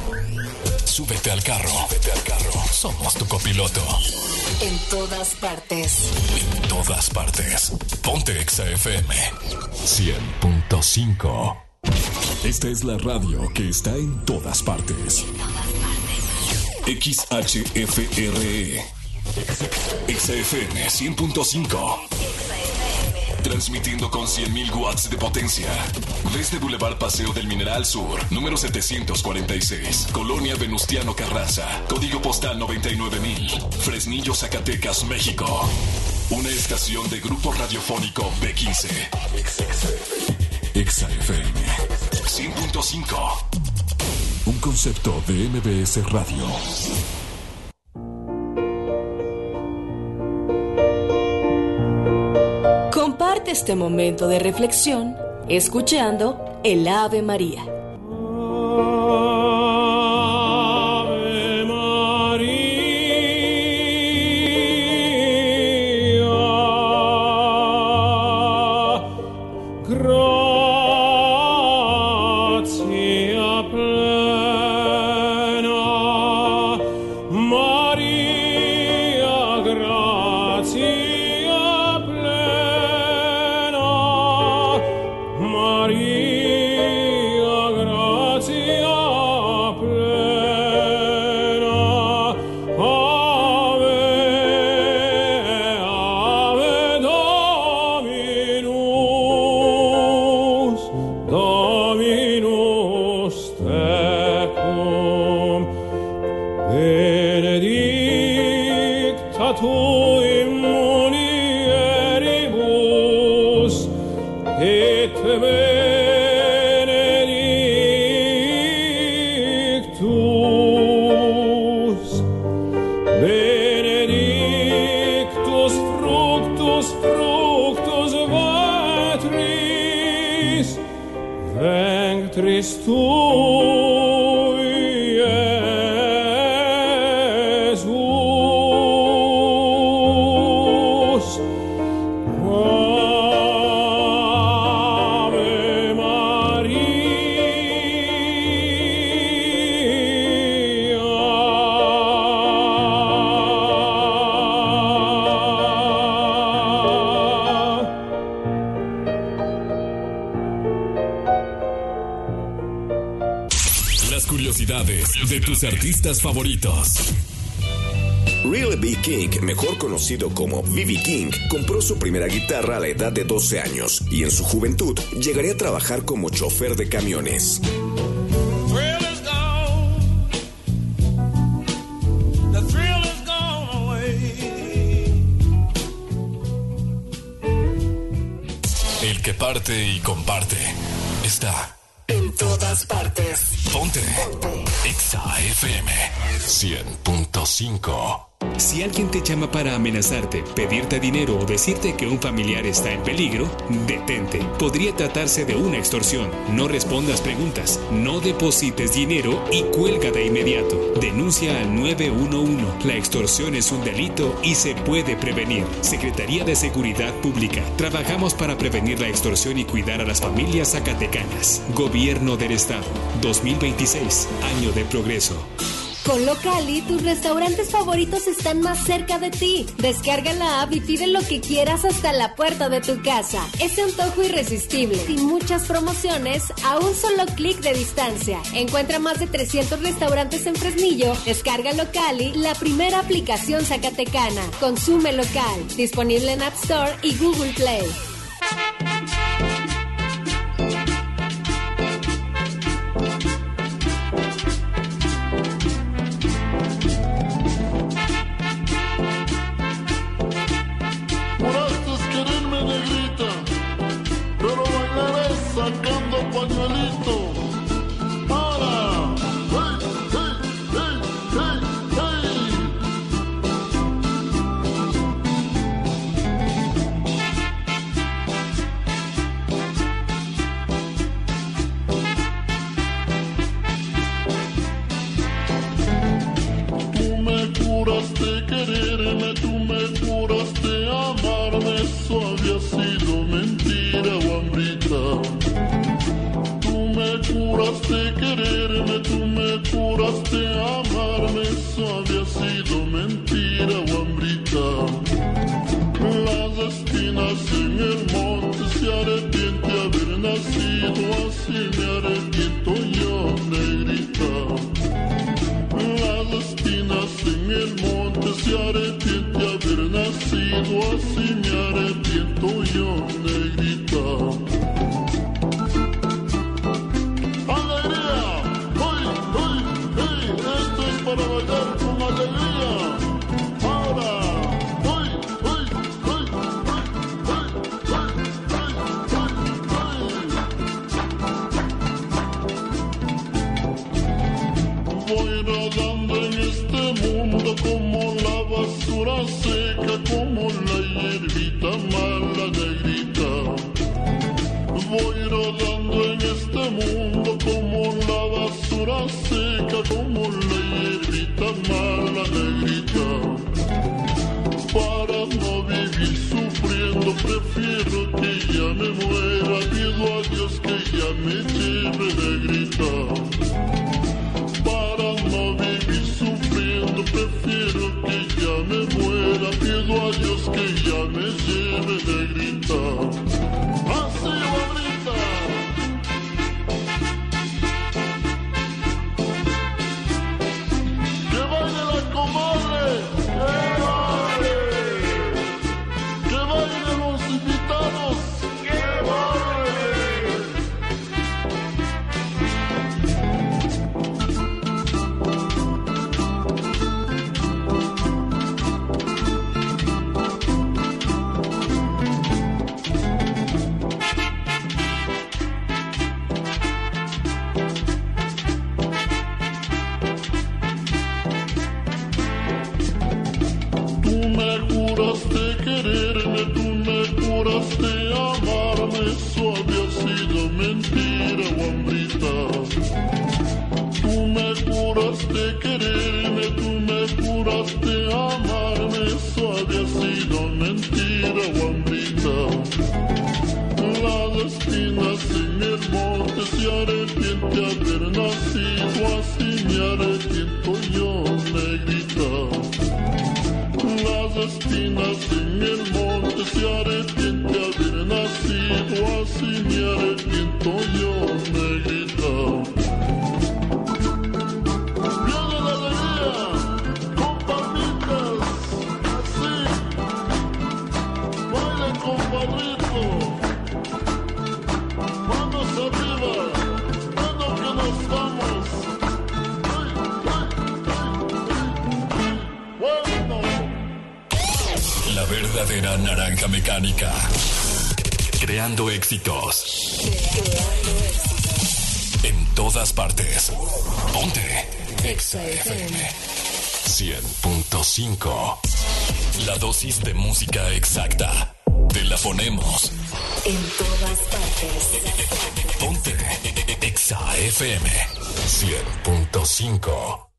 Súbete al carro. Somos tu copiloto. En todas partes. En todas partes. Ponte Exa FM 100.5. Esta es la radio que está en todas partes. XHFRE Exa FM 100.5. Transmitiendo con 100.000 watts de potencia. Desde Boulevard Paseo del Mineral Sur, número 746, Colonia Venustiano Carranza, código postal 99,000, Fresnillo, Zacatecas, México. Una estación de Grupo Radiofónico B15. Exa FM 100.5. Un concepto de MBS Radio. Comparte este momento de reflexión escuchando el Ave María. Ave María, gratia plena, María, gratia plena, Maria, gratia plena, Ave, Ave Dominus, Dominus tecum, benedicta tu in mulieribus, et benedictus, benedictus fructus ventris, ventris tui, Iesus. Ave Las curiosidades de tus artistas favoritos. Real B. King, mejor conocido como B.B. King, compró su primera guitarra a la edad de 12 años y en su juventud llegaría a trabajar como chofer de camiones. El que parte y comparte está En todas partes. Ponte Exa FM 100.5. Si alguien te llama para amenazarte, pedirte dinero o decirte que un familiar está en peligro, detente. Podría tratarse de una extorsión. No respondas preguntas, no deposites dinero y cuelga de inmediato. Denuncia al 911. La extorsión es un delito y se puede prevenir. Secretaría de Seguridad Pública. Trabajamos para prevenir la extorsión y cuidar a las familias zacatecanas. Gobierno del Estado. 2026, año de progreso. Con Locali, tus restaurantes favoritos están más cerca de ti. Descarga la app y pide lo que quieras hasta la puerta de tu casa. Ese antojo irresistible y muchas promociones a un solo clic de distancia. Encuentra más de 300 restaurantes en Fresnillo. Descarga Locali, la primera aplicación zacatecana. Consume local. Disponible en App Store y Google Play. Sacando pañuelito. ¡Para! ¡Hey, hey, hey, hey, hey! juraste amarme, eso había sido mentira, guambrita. Las espinas en el monte se arrepiente haber nacido, así me arrepiento yo, negrita. Las espinas en el monte se arrepiente haber nacido, así me arrepiento yo, negrita. ¡Alegría! ¡Hey, hey, hey! Esto es para bailar con alegría. Ahora, ¡hey, hey, hey, hey, hey, hey, hey, hey! Voy rodando en este mundo como la basura seca, como la hierbita mala, negrita. Voy rodando en este mundo como la basura seca, como la hierbita mala, negrita. Para no vivir sufriendo prefiero que ya me muera, pido a Dios que ya me lleve, negrita. Para no vivir sufriendo prefiero que ya me muera, pido a Dios que ya me lleve, negrita. Así, guabrita. Que baile la comadre, que baile. Que bailen los invitados, que baile. Tú me juraste quererme, tú me juraste amarme, eso había sido mentira, guambrita. Tú me juraste quererme, tú me juraste amarme, eso había sido mentira, guambrita. Las espinas en el monte se arrepiente haber nacido, así me arrepiento yo, negrita. Las espinas en el monte se arrepiente haber nacido, así me arrepiento yo, negrita. Viene la alegría, con palmitas, así. Baile, compadrito. Manos arriba, bueno que nos vamos. Ay, ay, ay, ay, ay. Bueno. La verdadera naranja mecánica. Creando éxitos. En todas partes. Ponte. Exa FM 100.5. La dosis de música exacta. Te la ponemos. En todas partes. Ponte. Exa FM 100.5.